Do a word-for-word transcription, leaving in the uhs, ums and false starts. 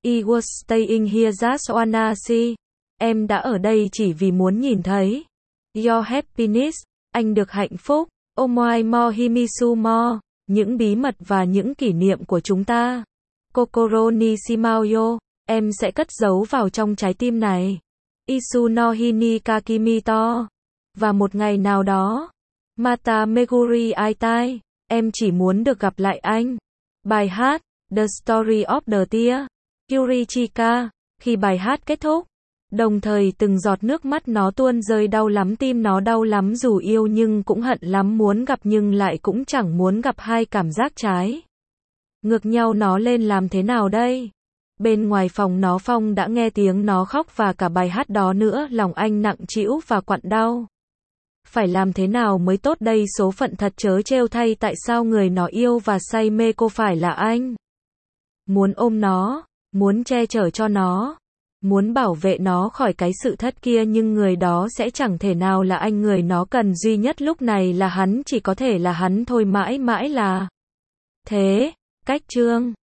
I was staying here just wanna see. Em đã ở đây chỉ vì muốn nhìn thấy. Your happiness. Anh được hạnh phúc. Omoi mo himisu mo. Những bí mật và những kỷ niệm của chúng ta. Kokoro ni shimaoyo. Em sẽ cất giấu vào trong trái tim này. Isu no hi ni kakimito. Và một ngày nào đó. Mata meguri aitai. Em chỉ muốn được gặp lại anh. Bài hát. The Story of the Tear. Yurichika. Khi bài hát kết thúc. Đồng thời từng giọt nước mắt nó tuôn rơi, đau lắm, tim nó đau lắm, dù yêu nhưng cũng hận lắm, muốn gặp nhưng lại cũng chẳng muốn gặp, hai cảm giác trái ngược nhau, nó lên làm thế nào đây? Bên ngoài phòng nó, Phong đã nghe tiếng nó khóc và cả bài hát đó nữa, lòng anh nặng trĩu và quặn đau. Phải làm thế nào mới tốt đây? Số phận thật trớ trêu thay, tại sao người nó yêu và say mê cô phải là anh? Muốn ôm nó, muốn che chở cho nó, muốn bảo vệ nó khỏi cái sự thất kia, nhưng người đó sẽ chẳng thể nào là anh. Người nó cần duy nhất lúc này là hắn, chỉ có thể là hắn thôi, mãi mãi là thế. Cách chương